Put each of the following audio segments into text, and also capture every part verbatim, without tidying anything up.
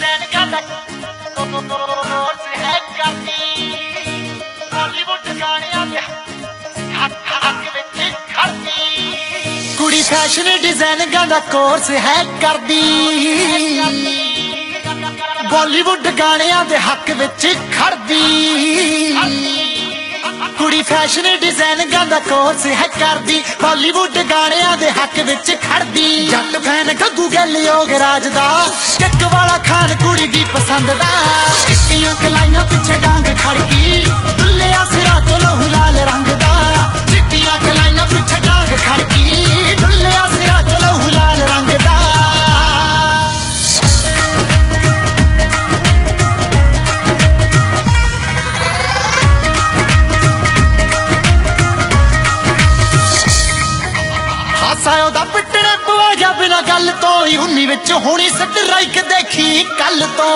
design का course है करदी बॉलीवुड गाणियां दे हक हक विच खड़दी कुड़ी फैशन डिजाइन दा कोर्स है करदी बॉलीवुड गाणियां दे हक विच खड़दी कुड़ी फैशन डिजाइन दा कोर्स है करदी बॉलीवुड गाणियां दे हक विच खड़दी जट फैन गग्गू गैल योगराज दा किक वाला खान कुड़ी दी पसंद दा टिक्कियां कलाइयां पिछे डांग खड़की दुल्लिया सिरा तो लहू लाल रंग दा टिक्कियां कलाइयां पिछे डांग खड़की दुल्लिया सिरा तो लहू लाल रंग दा सायों दा पिटने पवाया बिना गल तो उन्नी विच होनी स्ट्राइक देखी कल तो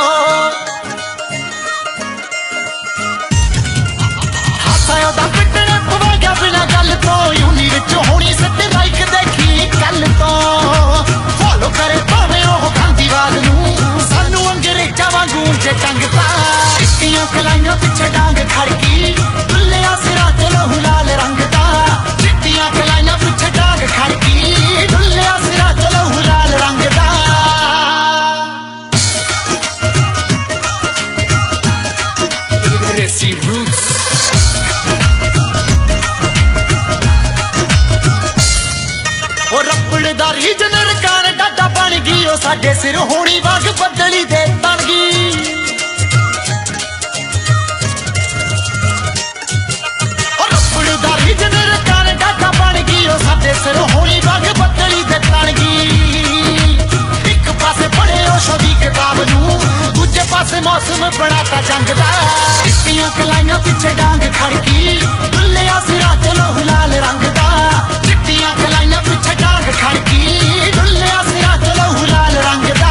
सायों दा पिटने पवाया बिना गल तो उन्नी विच होनी स्ट्राइक देखी कल तो फॉलो करे भावे ओह खांदी वाल नूं सानू अंग्रेजां वांगू जे टंगता टिक्कियां कलाइयां पिछे डांग खड़की दुल्लिया सिरा ते लहू लाल रंग दा टिक्कियां कलाइयां पिछे डांग खड़की दुल्लिया सिरा ते लहू लाल रंग दा देसी रूट्स ओ रपड़ दा रीजन रकान डाडा बन गई ओ साडे सिर होनी वाग बदली दे तन गई सिर होनी वाग बदली दे तनगी एक पासे पढ़े ओशो दी किताब नूं दूजे पासे मौसम बनाता जंग दा टिक्कियां कलाइयां पिछे डांग खड़की दुल्लिया सिरा ते लहू लाल रंग दा टिक्कियां कलाइयां पिछे डांग खड़की दुल्लिया सिरा ते लहू लाल रंग दा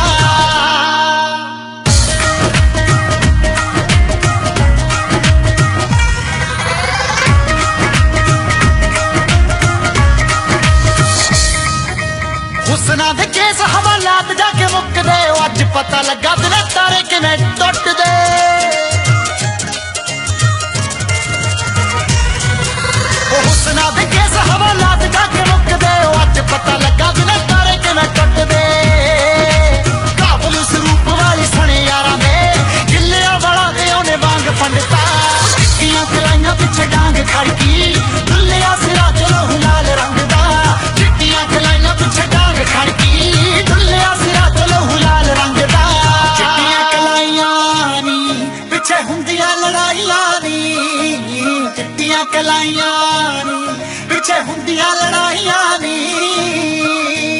हुसना दे केस हवालात जाके मुक दे अज पता लगा दिल तारे किवें टुट दे हुसना दे केस हवालात जाके मुक दे अज पता लगा दिल तारे किवें टुट दे काबल उस रूप वाली सने यारां दे गिल्लियां वाला दे ओने वांग पंडता टिक्कियां कलाइयां पिछे डांग खड़की दुल्लिया सिरा ते लहू लाल रंग दा टिक्कियां कलाइयां पिछे डांग खड़की दुल्लिया सिरा ते लहू लाल रंग दा चिट्टियां कलाइयां नी पिछे हुंदियां लड़ाइयां नी चिट्टियां कलाइयां नी पिछे हुंदियां लड़ाइयां नी